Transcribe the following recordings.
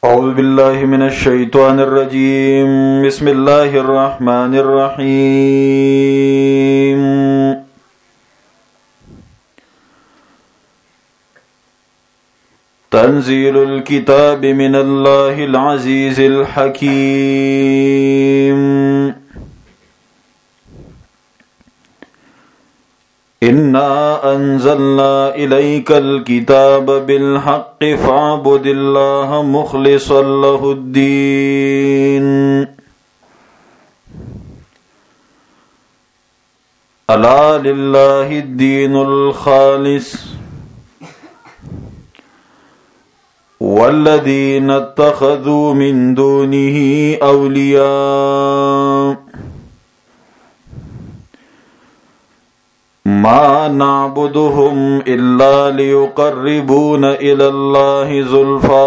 औज़ु बिल्लाहि मिनश शैतानिर रजीम। बिस्मिल्लाहिर रहमानिर रहीम। तंज़ीलुल किताबि मिनल्लाहिल अज़ीज़िल हकीम। इन्ना अंज़लना इलैकल किताब बिलहक़्क़ि फ़अब्दिल्लाह मुख़लिसन लहुद्दीन। अला लिल्लाहिद्दीनुल ख़ालिस वल्लज़ीना इत्तख़ज़ू मिन दूनिही औलिया मा नअबुदुहुम इल्ला लियुक़र्रिबूना इलल्लाहि ज़ुल्फ़ा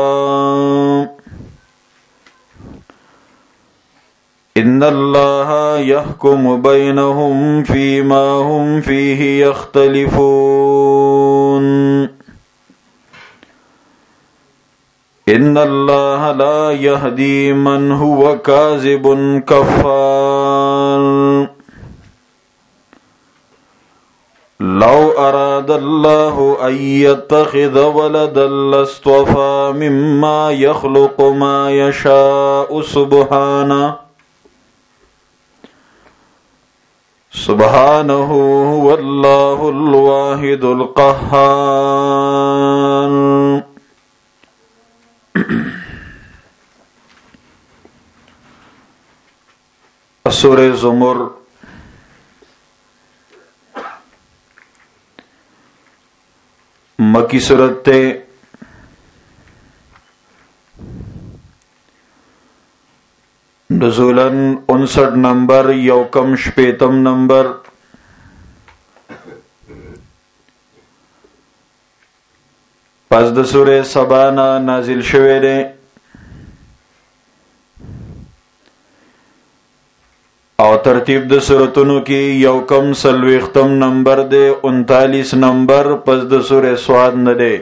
इन्नल्लाहा यहकुमु बैनहुम फ़ीमा हुम फ़ीहि यख्तलिफ़ून। इन्नल्लाहा ला यहदी मन हुवा काज़िबुन कफ़्फ़ार। लौ अरादल्लाहु अय्यत्तख़िज़ वलदन लस्तफ़ा मिम्मा यख़्लुक़ु मा यशाअु सुब्हानहु हुवल्लाहुल वाहिदुल क़ह्हार। सूरे ज़ुमर मक्की सूरत नुज़ूलन 59 नंबर यौकम शपेतम नंबर। पस द सूरे सबाना नाजिल शवे दे। और तरतीब द सूरतुनु की यौकम सल्वेख्तम नंबर दे 39 नंबर। पस द सूरे स्वाद न दे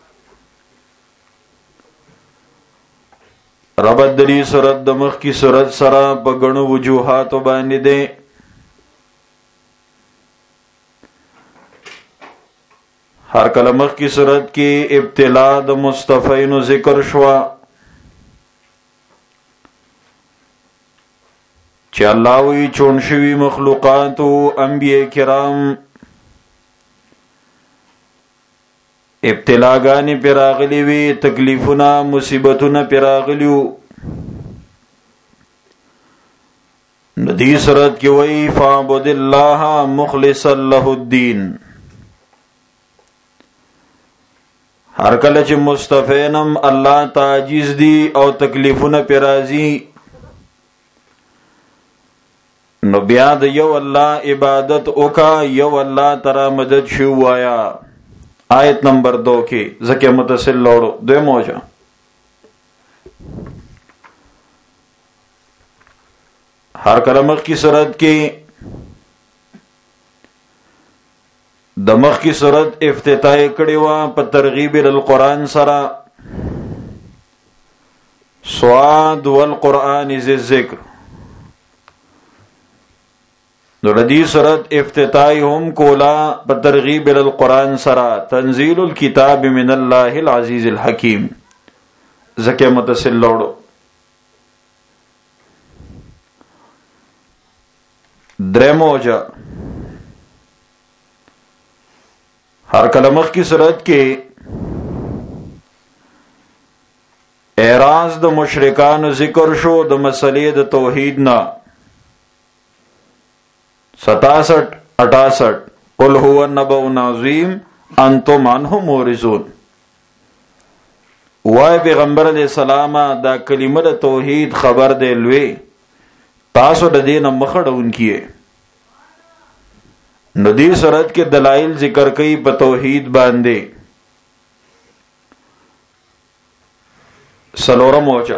रबद्दरी सूरत दमख की सूरत सरा बगणु वजूहात बानी दे। हर कलमख की सूरत की इब्तिला द मुस्तफ़ैन जिक्र शुआ चालावी चोनशवी मखलूकातु अंबिया किराम इब्तिलागानी पिरागली वी तकलीफुना मुसीबतुना पिरागलियु। नदी सूरत की वही फ़अब्दिल्लाह मुख़लिसन लहुद्दीन। हर कल च मुस्तफ़ैनम अल्लाह ताजीज दी और तकलीफुना पिराजी नो बिया द यव अल्लाह इबादत ओका यव अल्लाह तरा मदद शुआया। आयत नंबर 2 की ज़के मुतसिल लौड़ो दो मौजा। हर कलमख की सूरत की दमख की सूरत इफ्तिताह कड़ीवा प तरगीब अल कुरान सरा स्वाद वल कुरान इज़ ज़िक्र। नदी सूरत इफ्तिताही हम कोला बतरगीब अल कुरान सरा तंजीलुल किताब मिनल्लाहिल अज़ीज़िल हकीम। ज़के मुतसिल लौड़ो द्रेमोजा। हर कलमख की सूरत के एराज द मुशरिकान जिक्र शो द मसले द तौहीद ना 67-68 कुल हुवा नबउन अज़ीम अंतुम अन्हु मोरिज़ून। वाय पैगंबर अलैहिस्सलाम दा कलिमा द तौहीद खबर दे लवे तासो द दीन मखड़ उनकिए। नदी सूरत के दलाइल जिक्र कई ब तौहीद बांधे सलोरम ओचा।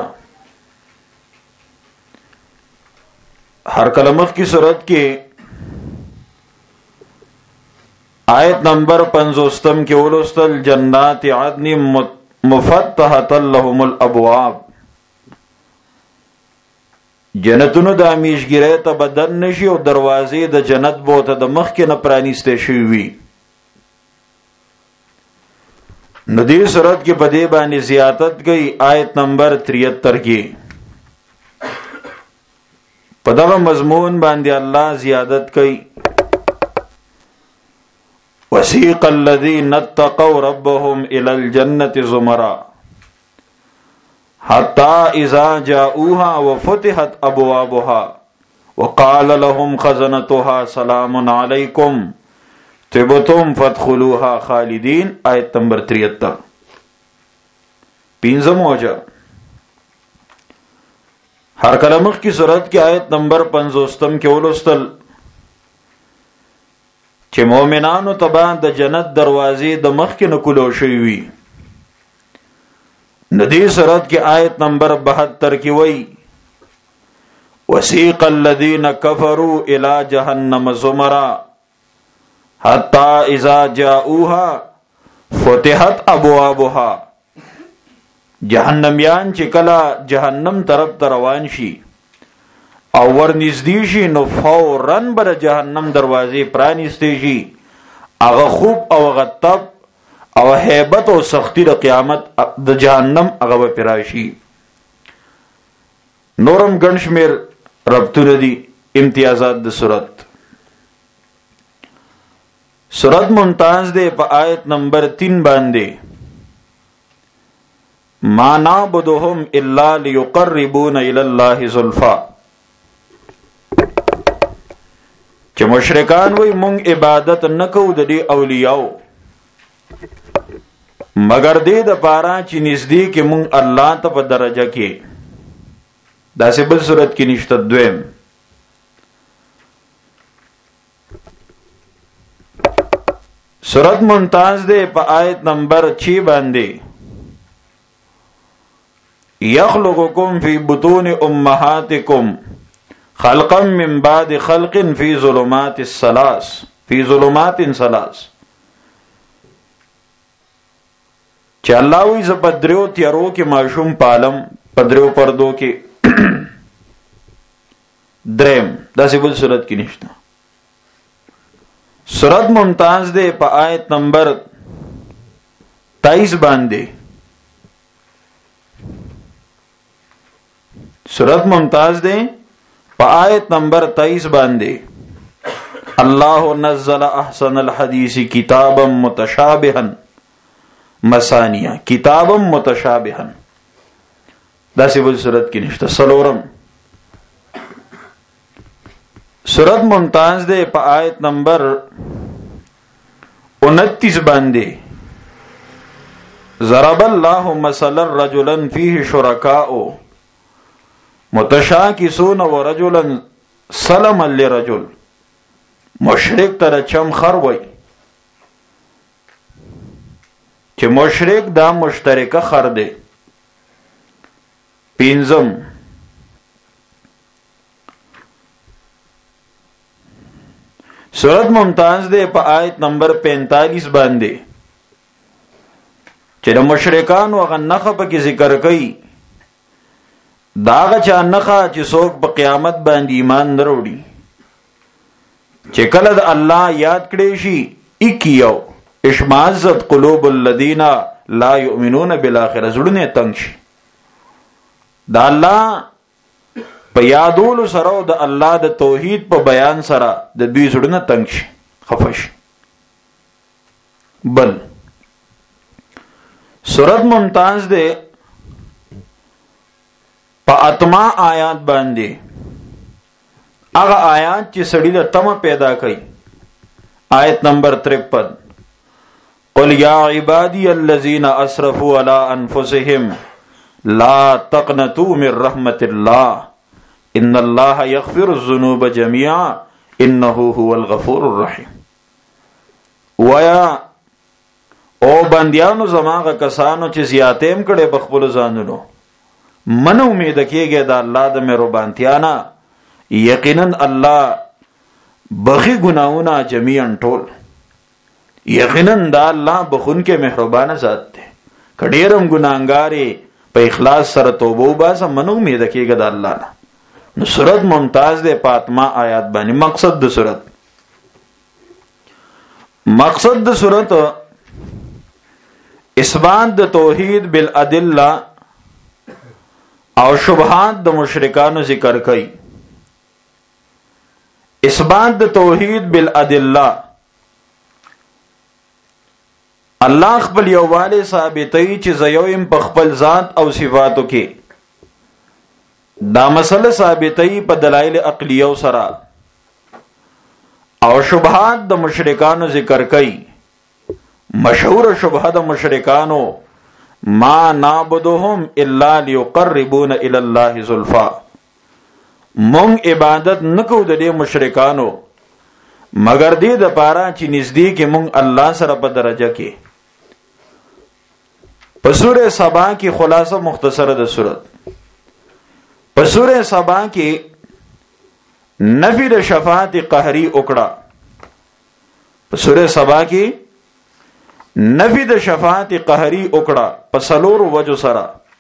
हर कलमख की सूरत के आयत नंबर 50 के उलुस्तल जन्नात आदनी मुफत्तहतल लहुमुल अबवाब। جنتونو د همیشګری ته بدن نشي او دروازې د جنت بو ته د مخ کې نه پرانیسته شي وي. نو دې صورت کې په دې باندې زیادت گئی آیت نمبر 73 کې په دغه مضمون باندې الله زیادت کوي. وسیق الذین اتقوا ربهم الى الجنة زمرا حتى اذا جاءوها وفتحت ابوابها وقال لهم خزنتها سلام علیکم طبتم فادخلوها خالدین. آیت نمبر 73 پنځم موجه هر کلمخ کی صورت کی آیت نمبر 50 کې ولوستل چې مؤمنانو تبع د جنت دروازې د مخ کې نکولو شوی وي. ندی صورت کی آیت نمبر 72 کې وایي وسیق الذین کفروا الی جهنم زمرا حتی اذا جاءوها فتحت ابوابها. جهنميان چې کله جهنم طرف ته روان شي او ورنږدې شي نو فورن بر جهنم دروازې پرانیستې شي. هغه خوب او غتب او هیبت او سختی د قیامت د جهنم هغه پراشي. نورم ګنشمیر ربطونه دي امتیازات د صورت. صورت ممتاز دے پا آیت نمبر 3 باندے ما نعبدهم الا لیقربون الی اللہ زلفا. چه مشرکان وی مونگ عبادت نکو د دی اولیاء مگر دے د پارا چی نزدی که مونگ اللہ تا پا درجہ کی. دا سے بل صورت کی نشتت دویم. صورت ممتاز دے پا آیت نمبر 6 باندے یخلقکم فی بطون امہاتکم خلقا من بعد خلق فی ظلمات الثلاث چه اللہ وی ز پدریو تیارو کے معشوم پالم پدریو پردو کے درم. دا سی بل صورت کی نشتہ. صورت ممتاز دے پا آیت نمبر 23 باندے صورت ممتاز دے پا آیت نمبر 23 باندے اللہ نزل احسن الحدیث کتابا متشابہا مسانیہ کتابا متشابہا. دا سی بل صورت کی نشتہ. سلورم صورت ممتاز دے پا آیت نمبر 29 باندے ضرب اللہ مثلا رجلا فیہ شرکاء متشاکسون ورجلا سلما لرجل. مشرک تر چم خر وی چه مشرک دا مشترک خر دے. پینزم صورت ممتاز دے پا آیت نمبر 45 باندے چه دا مشرکان و اغا نخا پا کی ذکر کئی داغا چا نخا چه سوک پا قیامت باندی ایمان نروڑی چه کلد اللہ یاد کڑیشی اکیو اشمازت قلوب الذین لا یؤمنون بالآخرہ زڑنے تنگشی. دا اللہ په یادولو سره او د الله د توحید په بیان سره د دوی زړه تنگ شي خفش. بل سورت ممتاز دے په اتما آیات باندې هغه آیات چې سړی د تمه پیدا کوي. آیت نمبر 53 قل یا عبادی الذین اسرفوا علی انفسهم لا تقنطوا من رحمت اللہ ان اللہ یغفر الذنوب جميعا انه هو الغفور الرحیم. ویا او بندیانو زماغه کسانو چې زیاتیم کړي بخبل ځانونو من امید کېږي د الله د مهربانتیا نه. یقینا الله بخي ګناونه جميعا ټول. یقینا د الله بخون کې مهربان ذات دی. کډیرم ګناګارې په اخلاص سره توبه وباسه من امید کېږي د الله نه. نو سورت ممتاز ده پاتما آیات باندې. مقصد د سورت اثبات د توحید بالادله او شبهات د مشرکانو ذکر کړي. اثبات د توحید بالادله، الله خپل یووالی ثابتوي چې زيوم په خپل ذات او صفاتو کې. دا مسله ثابتوي په دلایل عقلیه سره. او شبهات د مشرکانو ذکر کړي. مشهور شبهه د مشرکانو ما نعبدهم الا ليقربونا الى الله زلفا. مونږ عبادت نکو د دې مشرکانو مگر دې د پاره چې نږدې کې مونږ الله سره په درجه کې. په سوره سبا کې خلاصه مختصره د سورت. په سوره سبا کې نفی د شفاعت قهری وکړه. په سوره سبا کې نفی د شفاعت قهری وکړه په سلور وجو سره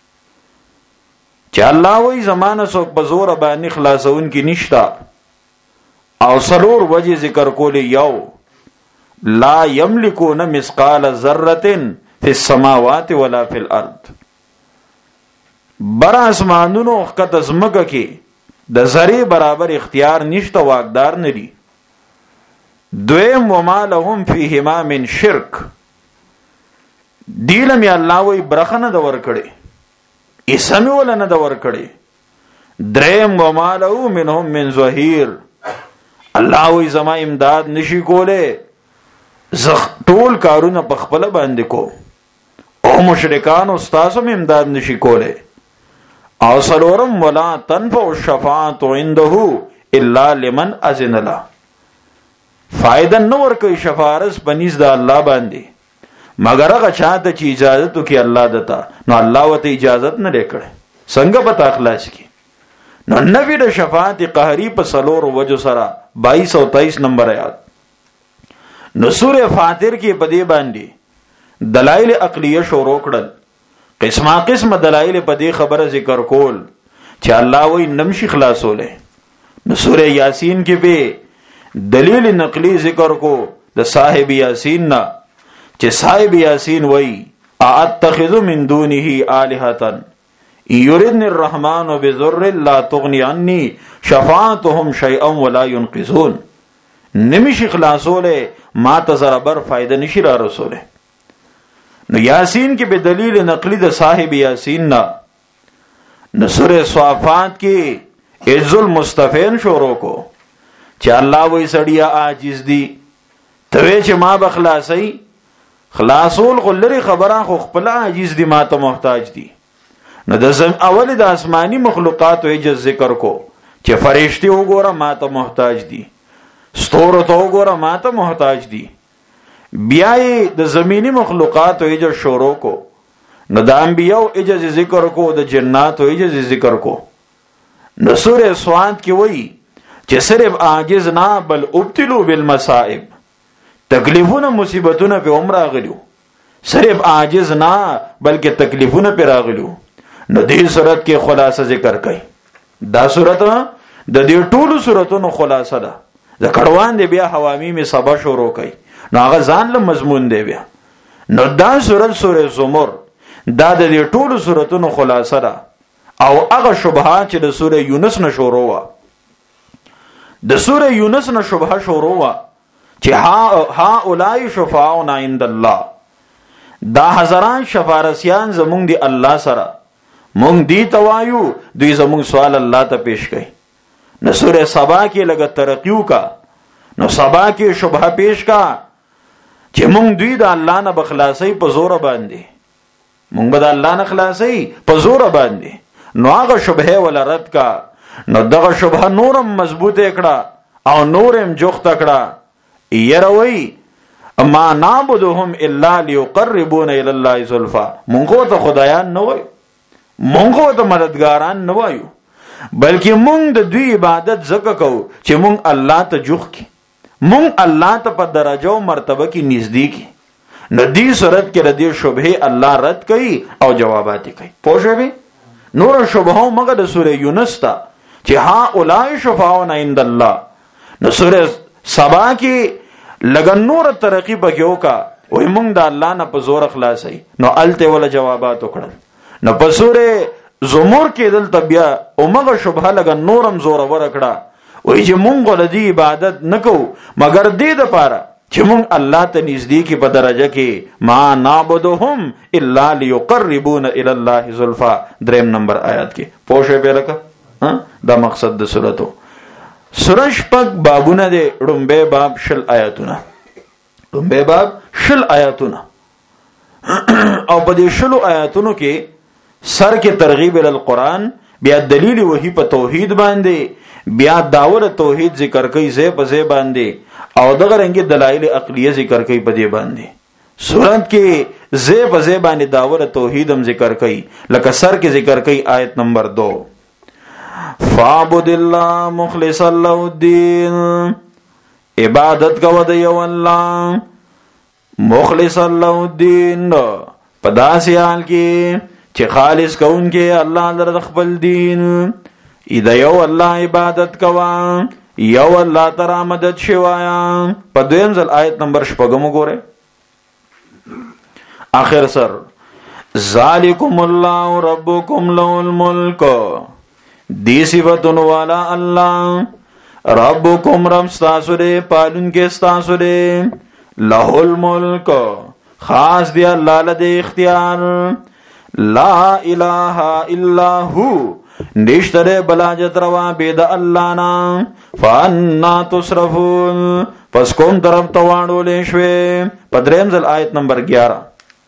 چې الله وی زمانه څوک په زور باندې خلاصون کې نشتا. او سلور وجه ذکر کولی. یو لا یملکون مثقال ذره فی السماوات ولا فی الارض. بر اسمانونو خط ازمکه کې د ذره برابر اختیار نشته، واقدار ندي. دویم وما لهم فیهما من شرک. دیلم یا الله وی برخنه د ور کړي، اسمه ولا نه د ور کړي. دریم وما له منهم من ظهیر. الله وی زما امداد نشي کوله، زخ ټول کارونه په خپل باندې کو. او مشرکان استاد هم امداد نشي کوله. او سلورم ولا تنفع الشفاعت عنده الا لمن اذن له. فائدہ نور کوي شفاعت بنیز د الله باندې مگر هغه چاته چې اجازه تو کې الله دتا. نو الله وته اجازه نه لیکړي څنګه پتا اخلاص کی. نو نبی د شفاعت قهری په سلور وجو سره 22 او 23 نمبر آیات. نو سوره فاتر کې په دې باندې دلایل عقلیه شروع کړل. قسمه قسمه دلایل په دې خبره ذکر کول چې الله وی نمشي خلاصوله. نو سوره یاسین کې به دلیل نقلی ذکر کو د صاحب یاسین نه چې صاحب یاسین وی اتخذ من دونه الہۃ یردن الرحمن بضر لا تغنی عنی شفاعتهم شیئا ولا ينقذون. نمشي خلاصوله ما تزربر فائدہ نشي را رسوله. نو یاسین کې به دلیل نقلی د صاحب یاسین نه. نو سورہ صافات کې عز المستفین شروع کو چې الله وی سړیا عاجز دي ته چې ما بخلاصي. خلاصول غلری خبره خو خپل عاجز دي، ما ته محتاج دي. نو د اول د آسمانی مخلوقات او عجز ذکر کو چې فرشتي وګوره ما ته محتاج دي، ستورو ته وګوره ما ته محتاج دي. بیا د زمینی مخلوقات او عجز شروع کو. نو د انبیاء عجز ذکر کو، د جنات او عجز ذکر کو. نو سورہ سواد کې وایي چې صرف عاجز نه بل ابتلوا بالمصائب. تکلیفونه مصیبتونه په عمر راغلیو. صرف عاجز نه بلکې تکلیفونه په راغلیو. نو دې صورت کې خلاصه ذکر کړي. دا صورت د دې ټولو صورتونو خلاصه ده. ذکروان دی بیا حوامیم سبا شروع کړي. نو هغه ځان له مضمون دی بیا. نو دا صورت سورې زمر دا د دې ټولو صورتونو خلاصه ده. او هغه شبهات چې د سورې یونس نه شروع وا. د سورې یونس نه شبهه شروع وا چې ها اولای شفاعنا عند الله. دا هزاران شفارسیان زمونږ دی الله سره، مونږ دی توایو دوی زمونږ سوال الله ته پیش کړي. نو سورې سبا کې لګ ترقیو کا. نو سبا کې شبهه پیش کا چې مونږ دوی د الله نه بخلاصي په زور باندې، مونږ به د الله نه خلاصي په زور باندې. نو هغه شبهه ولا رد کا. نو دغه شبهه نورم مضبوط کړه او نورم جوخت کړه. يروي ما نعبدهم الا ليقربونا الى الله زلفا. مونږ ته خدایان نه وای، مونږ ته مددګاران نه وایو، بلکې مونږ د دوی عبادت زکه کوو چې مونږ الله ته جوخ کی، مونږ الله ته په درجه او مرتبه کې نږدې کی. نو دې صورت کې ردی شبهه الله رد کوي او جوابات کوي. پوه شئ. نور شبهه مګه د سورې یونس ته چې هؤلاء شفاعون عند الله. نو سورہ سبا کې لګن نور ترقی بګیو کا وای مونږ د الله نه په زور خلاصي. نو الته ولا جوابات وکړل. نو په سورہ زمر کې دلته بیا اومغه شبهه لګن نورم زور ورکړه وای چې مونږ ولدي عبادت نکو مگر دې د پاره چې مونږ الله ته نږدې په درجه کې ما نعبدهم الا ليقربون الى الله زلفا. 3 نمبر آیات کې پوښې به لکه دا مقصد د سورته. سورہ شپږ بابونه دي. ډومبه باب شل آیاتونه. ډومبه باب شل آیاتونه او په دې شلو آیاتونو کې سر کې ترغیب ال قرآن، بیا دلیل وحی په توحید باندې، بیا داور توحید ذکر کوي زې په زې باندې، او دغه رنګ دلایل عقلیه ذکر کوي په دې باندې. سورت کې زې په زې باندې داور توحید هم ذکر کوي، لکه سر کې ذکر کوي آیت نمبر 2 فعبد الله مخلصا له الدين. عبادت کو د یو الله مخلصا له الدين په داسې حال کې چې خالص کون کې الله در خپل دین. اذا یو الله عبادت کوا، یو الله تعالی مدد شوایا. په دویم ځل آیت نمبر 6 وګوره اخر سر ذالکم الله ربکم له الملک. دی صفتون والا اللہ ربکم رب ستاسو دے پالن کے ستاسو دے له الملک خاص دی اللہ لدے اختیار. لا الہ الا ہو نشتر بلاجت روا بید اللہ نا فانا تصرفون پس کون طرف توانو لیشوے. پدریم زل آیت نمبر 11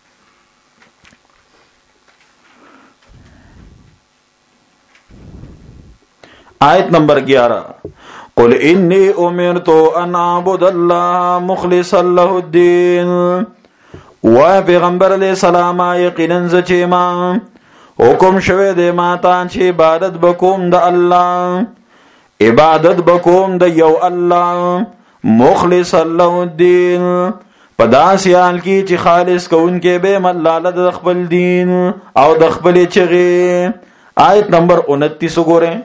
آیت نمبر 11 قل انی امرت ان اعبد اللہ مخلصا له الدین. و پیغمبر علیہ السلام یقینا زچما حکم شوه دے ماتا چې عبادت بکوم د الله، عبادت بکوم د یو الله مخلصا له الدین په داسې حال کې چې خالص کوونکې به ملاله د خپل دین او د خپل چغې. آیت نمبر 29 وګورئ.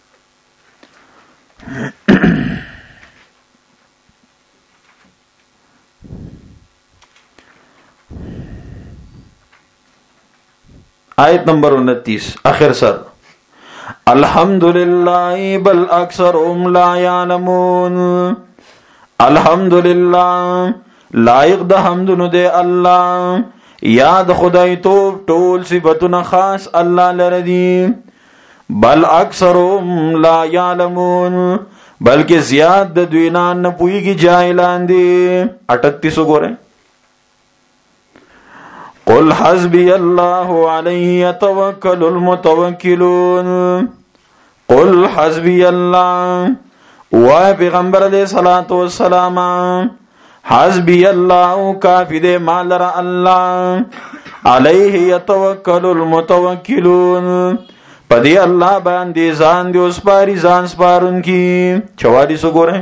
آیت نمبر 29 آخر سر الحمدللہ بل اکثرهم لا یعلمون. الحمدللہ لائق د حمد نو دے اللہ، یاد خدای توب ټول صفاتونه خاص اللہ لردی. بل اکثرهم لا یعلمون بلکہ زیاد د دوینان نه پویږي جاهلان دي. 38 وګورئ. قل حسبی اللہ علیہ یتوکل المتوکلون. قل حسبی اللہ و پیغمبر علیہ الصلوۃ والسلام حسبی اللہ کافی دے مالر اللہ علیہ یتوکل المتوکلون پدی اللہ باندې ځان دی اوس پاری ځان سپارون کی. 44 وګورئ.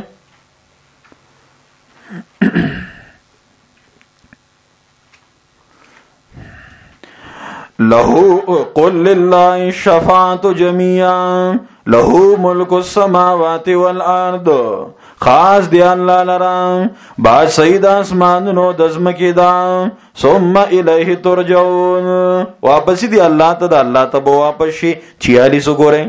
له قل لله الشفاعة جميعا له ملك السماوات والارض. خاص دی اللہ لرا باد سید آسمانونو دزمکی دا ثم الیہ ترجعون. واپسی دی اللہ تا دا اللہ تا بو واپس شی. 46 وګورئ.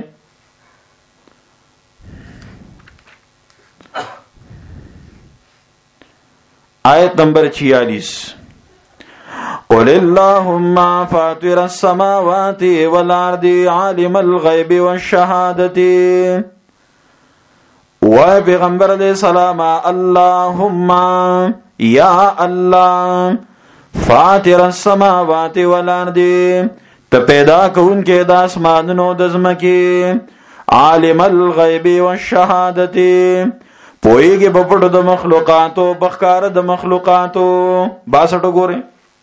آیت نمبر 46 قل اللهم فاطر السماوات والارض عالم الغیب والشہادت. و پیغمبر علیہ السلام اللہم یا اللہ فاطر السماوات والارض تا پیدا کون کے دا اسمانونو دزمکی، عالم الغیب والشہادت پوئیگی بپڑو دا مخلوقاتو بخکار دا مخلوقاتو. 62 گورے.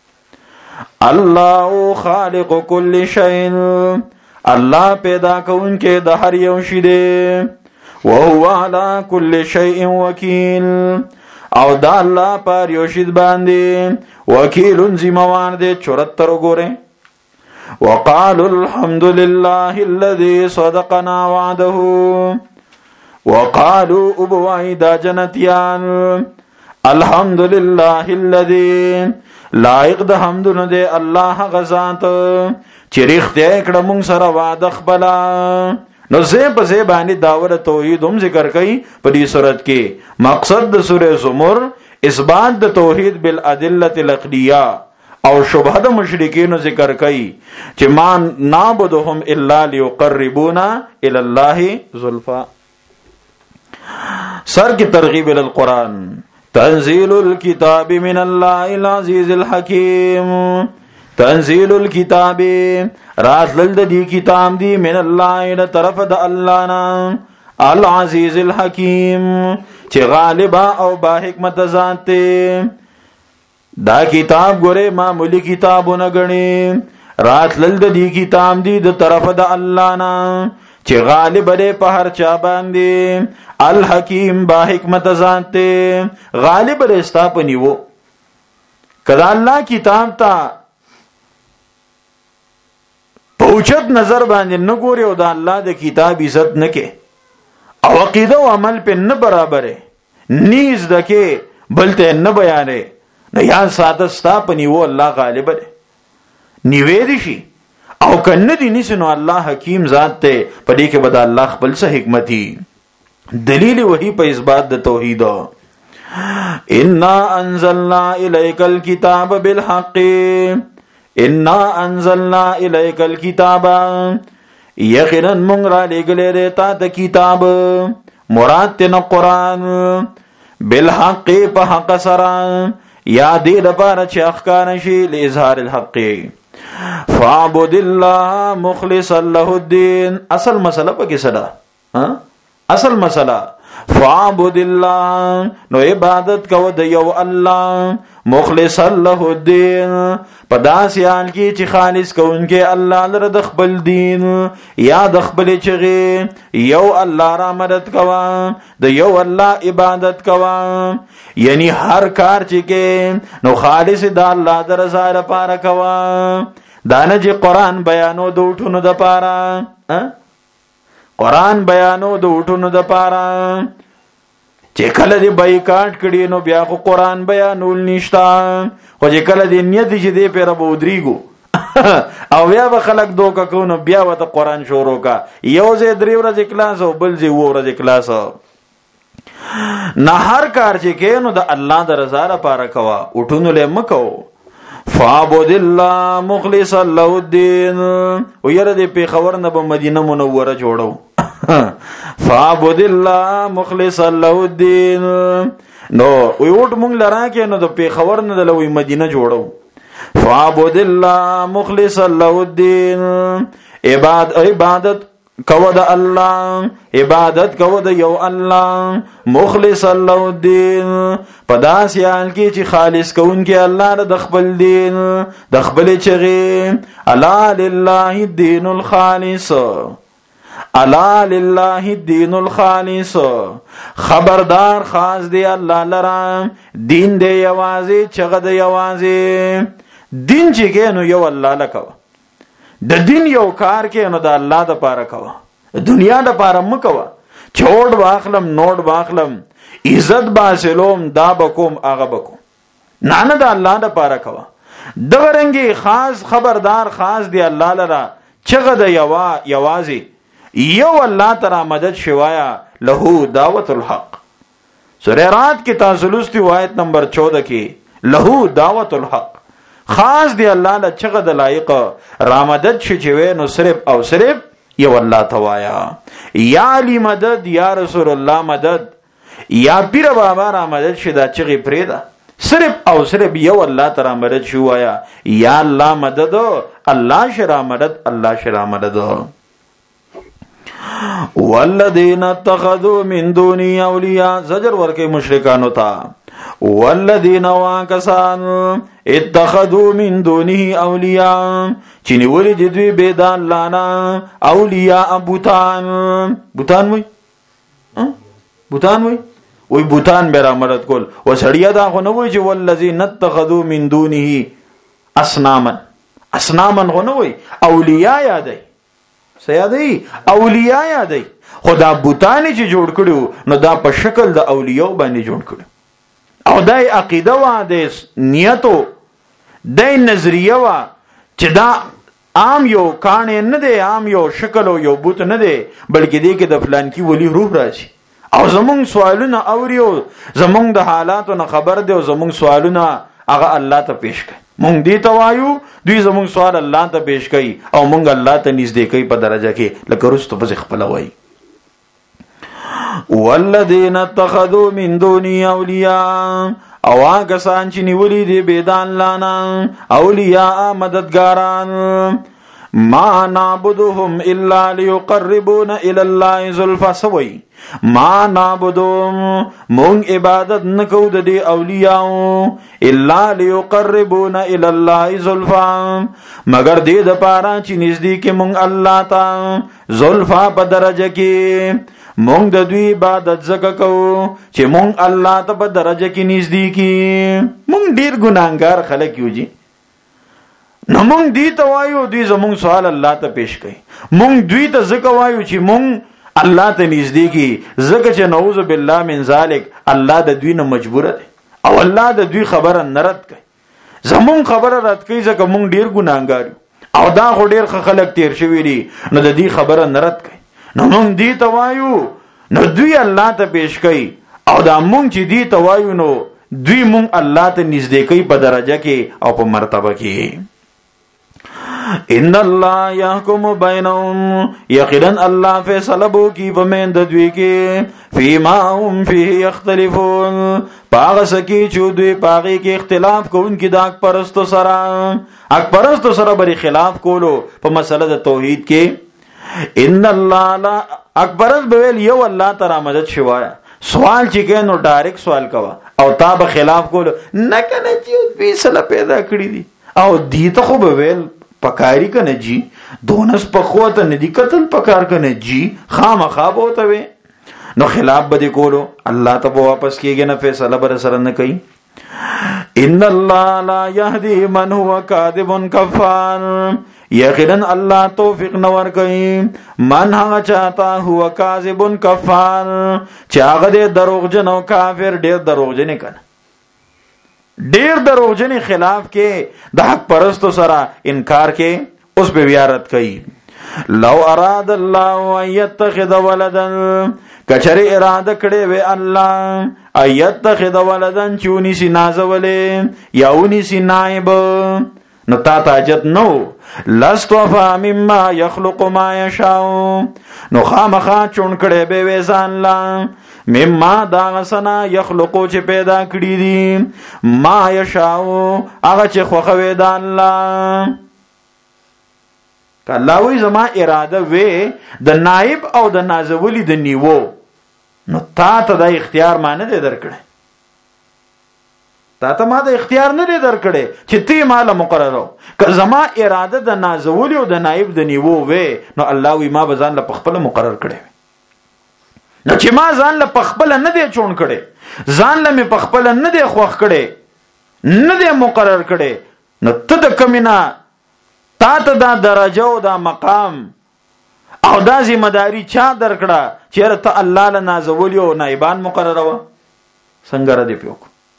اللہ خالق کل شئین اللہ پیدا کون کے دا ہر یو شدے، وهو على كل شيء وكيل او دا اللہ پر یو شد باندے وکیل زموان دے. 74 گورے. وقالوا الحمد لله الذي صدقنا وعده. وقالوا ابوای دا جنتیان الحمد لله الذي لایق د حمدونه دی الله غزات چې رښتیا کړه مونږ سره وعده خپل. نو زه په زه باندې داور توحید هم ذکر کړي په دې صورت کې. مقصد د سوره زمر اثبات د توحید بالادله العقلیه او شبهه د مشرکین ذکر کړي چې ما نعبدهم الا ليقربونا الى الله زلفا. سر کی ترغیب الى القرآن. تنزیل الكتاب من الله العزیز الحکیم. تنزیل الكتاب راتلل د دې کتاب دی من الله د طرف د الله نه العزیز الحکیم چې غالب او با حکمت ذات دی. دا کتاب ګوره معمولی کتابونه غني. راتلل د دې کتاب دی د طرف د الله نه چې غالب دی په هر چا باندې. الحکیم با حکمت ذات دی. غالب دی ستا په نیو. کله الله کتاب ته پوچت نظر باندې نه ګوري او د الله د کتاب عزت نه کې او عقیده او عمل په نه برابره نیز دکې بلته نه بیانې نه یا ساده ستا په نیو الله غالب دی نیوي دي شي او کنه دي نسنو الله حکیم ذات ته په دې کې بد الله خپل څه حکمتي دلیل وحی په اثبات د توحید. انا انزلنا الیک الکتاب بالحق. انا انزلنا الیک الکتاب یقینا مونږ را لګلې رتا د کتاب مراد تن قرآن بالحق په حق سره یا دې لپاره چې احکام شي لاظهار الحق. فاعبد الله مخلصا له الدين. اصل مسله پکې صدا اصل مسله فاعبد الله نو عبادت کو د یو الله مخلصا له الدين په داسې حال کې چې خالص کوونکې الله لره د خپل دین یا د خپل چغې یو الله را مدد کوا د یو الله عبادت کوا. یعنی هر کار چې کې نو خالص د الله د رضا لپاره کوا. دانه چې قرآن بیانو د وټونو د پاره قرآن بیانو د وټونو د پاره چې کله دی بایکاټ کړي نو بیا خو قرآن بیانول نشتا. خو چې کله دی نیت چې دی پیره به ودریږو او بیا به خلک دوکه کو نو بیا به قرآن شروع کا. یو ځای 3 ورځې کلاس او بل ځای 2 ورځې کلاس. نه هر کار چې کې نو د الله د رضا لپاره کوا وټونو له مکو. فعبد الله مخلصا له الدين. او یره دې په خبر نه به مدینه منوره جوړو. فعبد الله مخلصا له الدين. نو ویوټ مونږ لرا کې نو د په خبر نه د لوی مدینه جوړو. فعبد الله مخلصا له الدين. عبادت کو د الله عبادت کو د یو الله مخلصا له الدين په داسې حال کې چې خالص کوونکی الله د خپل دین د خپل چغې. الا لله الدين الخالص. الا لله الدين الخالص. خبردار خاص دی الله لرا دین دی یوازې چغه دی یوازې دین چې کې نو یو الله لکو. د دین یو کار کې نو د الله د پاره کوا. دنیا د پاره مکوا. چوڑ واخلم نوٹ واخلم عزت باسلوم دا بکوم آغا بکوم. نانا د الله د پاره کوا. دغرنګي خاص خبردار خاص دی الله لرا چغه د یوازي یو الله تعالی مدد شوایا له دعوت الحق. سورہ رات کی تاسلوستی آیت نمبر 14 کی له دعوت الحق. خاص دی الله له چغه د لایق رامدد شچوي نو صرف او صرف یو الله توایا. یا علی مدد یا رسول الله مدد یا پیر بابا را مدد شدا چغه پریدا صرف او صرف یو الله تعالی مدد شوایا. یا الله مدد الله شرا مدد الله شرا مدد. والذین اتخذوا من دونی اولیاء. زجر ورکه مشرکانو تا. والذین واکسان اتخذوا من دونه اولیاء چنی ولی دوی بیدان لانا اولیاء بوتان. بوتان وی بوتان وی بوتان بیرا مدد کول. و سڑیا دا خو نوی چی والذین اتخذوا من دونه اصناما اصنامن غو نه وای، اولیاء یادای. سیادای اولیاء یادای. خدا بوتانی چې جوړ کړو نو دا په شکل د اولیاء باندې جوړ کړو. او دای عقیده وا د نیتو دای نظریه وا چې دا عام یو کانه نه دی، عام یو شکل او یو بوت نه دی، بلکې دی کې د فلان کی ولی روح راشي. او زمونږ سوالونه اوریو، زمونږ د حالاتو نه خبر دی، او زمونږ سوالونه هغه الله ته پیش کړي. مونږ دې ته وایو، دوی زمونږ سوال الله ته پیش کوي او مونږ الله ته نږدې کوي په درجه کې، لکه رستو په خپل وایي والذین اتخذوا من دونی اولیاء، او هغه سان چې نیولې دي بيدان لانا اولیاء مددګاران، ما نعبدهم الا ليقربونا الى الله زلفى. سوي ما نعبدهم مونږ عبادت نکو د دې اولیاء الا ليقربونا الى الله زلفى، مگر دې د پاره چې نږدې کې مونږ الله ته زلفى په درجه کې. مونږ د دوی عبادت زکه کوو چې مونږ الله ته په درجه کې نږدې کی. مونږ ډیر ګناهګار خلک یو جی، نو مونږ دی ته وایو دوی زمونږ سوال الله ته پیش کوي. مونږ دوی ته زکه وایو چې مونږ الله ته نږدې کی، زکه چې نعوذ بالله من ذلک الله د دوی نه مجبور دی او الله د دوی خبره نرد کوي. زمونږ خبره رد کوي ځکه مونږ ډیر ګناهګار او دا خو ډیر خلک تیر شوی دي، نو د دې خبره نرد کوي. نو مونږ دی ته وایو نو دوی الله ته پیش کوي، او دا مونږ چې دی ته وایو نو دوی مونږ الله ته نږدې کوي په درجه کې او په مرتبه کې. ان الله يحكم بينهم، یقینا الله فیصله وکي په من د دوی کې، فيما هم فيه يختلفون، پاغه سکی چې دوی پاغه کې اختلاف کوونکي د حق پرستو سره، حق پرستو سره بری خلاف کولو په مسله د توحید کې. ان الله لا اکبر بویل یو الله تعالی مدد شوایا. سوال چې کینو ډایرکټ سوال کوا او تا به خلاف کول نه کنه چې فیصله پیدا کړی دي او دی ته خو بویل پکاری کنه جی دونس پخوت نه دی قتل پکار کنه جی خامخا بوته وي نو خلاف به کولو الله ته واپس کیږي نه فیصله بر سره نه کوي. ان الله لا يهدي من هو كاذب كفار، یقینا الله توفیق نور کوي من هغه چاته هو کاذب کفار چې هغه دروغجن او کافر، ډیر دروغجن کنه، ډیر دروغجن خلاف کې د حق پرستو سره انکار کې اوس به بیارت کوي. لو اراد الله ان يتخذ ولدا، کچری اراده کړي وي الله ان يتخذ ولدا چونی سي نازولې یاونی سي نائب، نو تا تاجت نو لستوفا مما يخلق ما يشاء، نو خامخا چون کړي به وزان لا مما دا غسنا يخلقو چې پیدا کړی دي ما يشاء هغه چې خوخوي د الله. کله وی زما اراده وی د نائب او د نازولی د نیوو، نو تا ته د اختیار ما نه دی درکړی، تا ته ما د اختیار نه دی درکړی چې تی مال مقررو. که زما اراده د نازولی او د نائب د نیوو وی نو الله وی ما به ځان له خپل مقرر کړی، نو چې ما ځان له خپل نه دی چون کړی، ځان له په خپل نه دی خوښ کړی، نه دی مقرر کړی، نو ته د کمینا تا ته دا درجه او دا مقام او دا ذمہ داری چا درکړه چې ته الله له نازولی او نائبان مقرره و څنګه را دی پیو،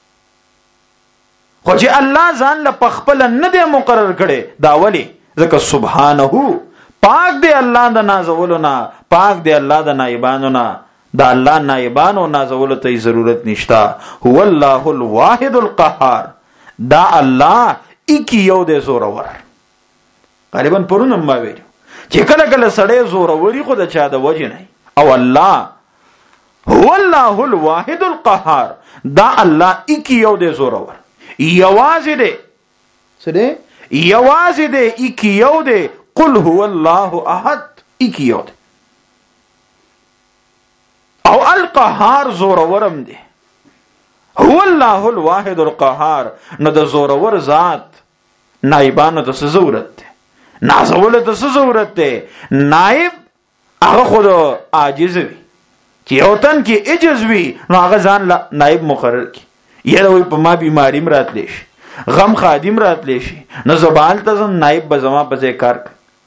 خو چې الله ځان له خپل نه دی مقرر کړي دا ولی ځکه سبحانه پاک دی الله د نازولو نه، پاک دی الله د نائبانو نه، دا الله نائبانو نازولو ته ضرورت نشتا. هو الله الواحد القهار، دا الله اکی یو دی زورور. غالبا پرونم ما ویلو چې کله کله سړی زوروري خو د چا د وجه نه، او الله هو الله الواحد القهار، دا الله اکی یو دی زورور، یوازې دی سره یوازې دی اکی یو دی. قل هو الله احد، اکی یو دی، او القهار زورورم دی. هو الله الواحد القهار، نو د زورور ذات نائبانو د ضرورت دی، نازوله د ضرورت دی. نائب هغه خود عاجز وي چې یو تن کې عجز وي نو هغه ځان نائب مقرر کی. یره وي په ما بیماری مراتلی شي غم خادم راتلی شي نو زبال ته نائب به زما په ځای کار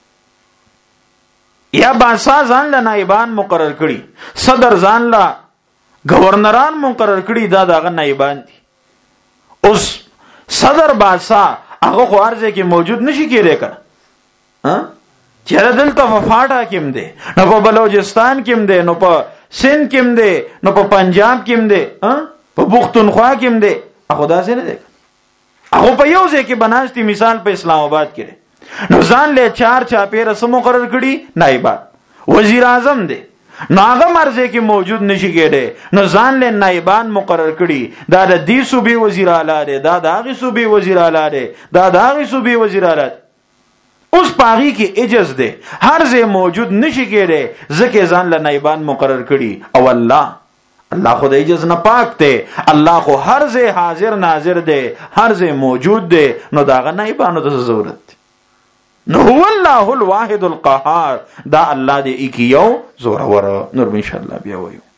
یا بادشاہ ځان له نائبان مقرر کړي صدر ځان له گورنران مقرر کړي دا دغه نائبان دي اوس صدر بادشاہ هغه خو ارزه کې موجود نشي کېدای کنه چیرې دلته وفاټا کېم دی نو په بلوچستان کېم دی نو په سند کېم دی نو په پنجاب کېم دی په پښتونخوا کېم دی هغه داسې نه دی هغه په یو ځای کې بناستي مثال په اسلام آباد کې نو ځان له چار چاپیره سم مقرر کړي نائبان وزیر اعظم دی نو هغه مرزه کې موجود نشي کېدای نو ځان له نائبان مقرر کړي دا د دې صوبې وزیر اعلی دی دا د هغه صوبې وزیر اعلی دی دا د هغه صوبې وزیر اعلی اوس پاغي کې عجز دی هر ځای موجود نشي کېدای ځکه ځان له نائبان مقرر کړي او الله خدای عجز نه پاک دی الله خو هر ځای حاضر ناظر دی هر ځای موجود دی نو دا غ نائبانو ته ضرورت نو هو الله الواحد القهار دا الله دې اکیو زور ور نور ان شاء الله بیا وایو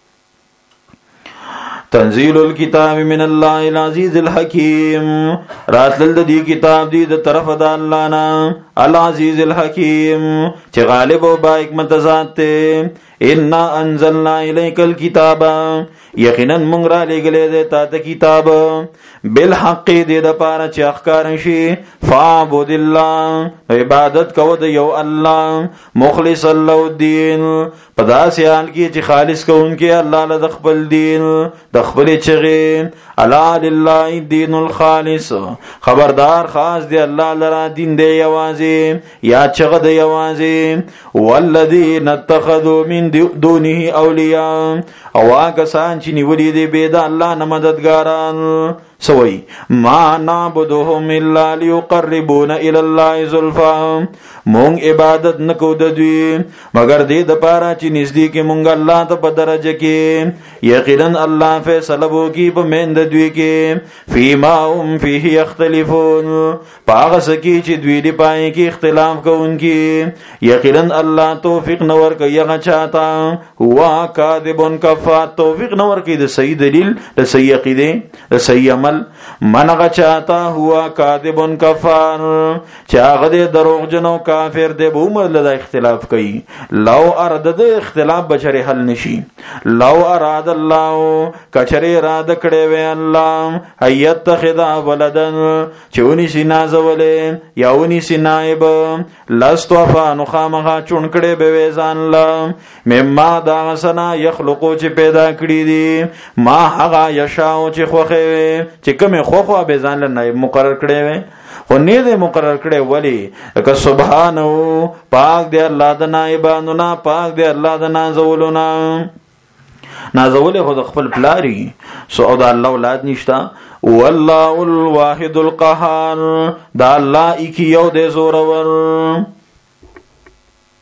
تنزيل الكتاب من الله العزيز الحكيم راتل دې کتاب دې د طرف د الله نه العزيز الحكيم چې غالب او با حکمت ذات ته ان انزلنا اليك الكتاب یقینا موږ را لګلې دې تا ته کتاب بالحق دې د پاره چې احکار شي فعبد الله عبادت کو د یو الله مخلص له الدين پدا سیال کې چې خالص کوونکې الله له خپل دین د خپل چغې الا لله الدين الخالص خبردار خاص دی الله لرا دین دی یوازې یا چغه دی یوازې والذین اتخذوا من دونه اولیاء او هغه سان چې نیولې دی به د الله نه مددګاران سوئی ما نعبدهم الا ليقربونا الى الله زلفا مونږ عبادت نکو د دوی مگر دې د پاره چې نږدې کې مونږ الله ته په درجه کې یقینا الله فیصله وکي په مند دوی کې فيما هم فيه يختلفون پاغه سکی چې دوی دی پای کې اختلاف کوونکی یقینا الله توفیق نور کوي هغه چاته هوا کاذبون کفا توفیق نور کوي د صحیح دلیل د صحیح عقیده د صحیح عمل منغه چاته هوا کاذبون کفار چاغه د دروغ جنو کافر دی به عمر له اختلاف کوي لو اراد د اختلاف بشری حل نشي لو اراد الله کچری اراده کړي وي الله ایت خدا ولدن چونی سینا زولې یاونی سینایب لستوفا نو خامخا چون کړي به وزان لا مما دا سنا یخلقو چې پیدا کړی دي ما هغه یشاو چې خوخه چې کومه خوخه به ځان له مقرر کړي وي خو نه دې مقرر کړي ولی که سبحانه پاک دی الله د نائبانو نه پاک دی الله د نازولونه نازول خو د خپل پلاری سو او د الله اولاد نشتا والله الواحد القهار دا الله اکی یو دې زورور